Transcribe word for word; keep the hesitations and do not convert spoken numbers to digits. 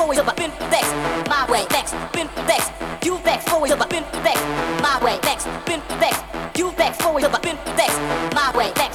forward to the bend vex my way vex bend vex you vex forward to the bend vex my way vex bend vex you vex forward to the bend vex my way vex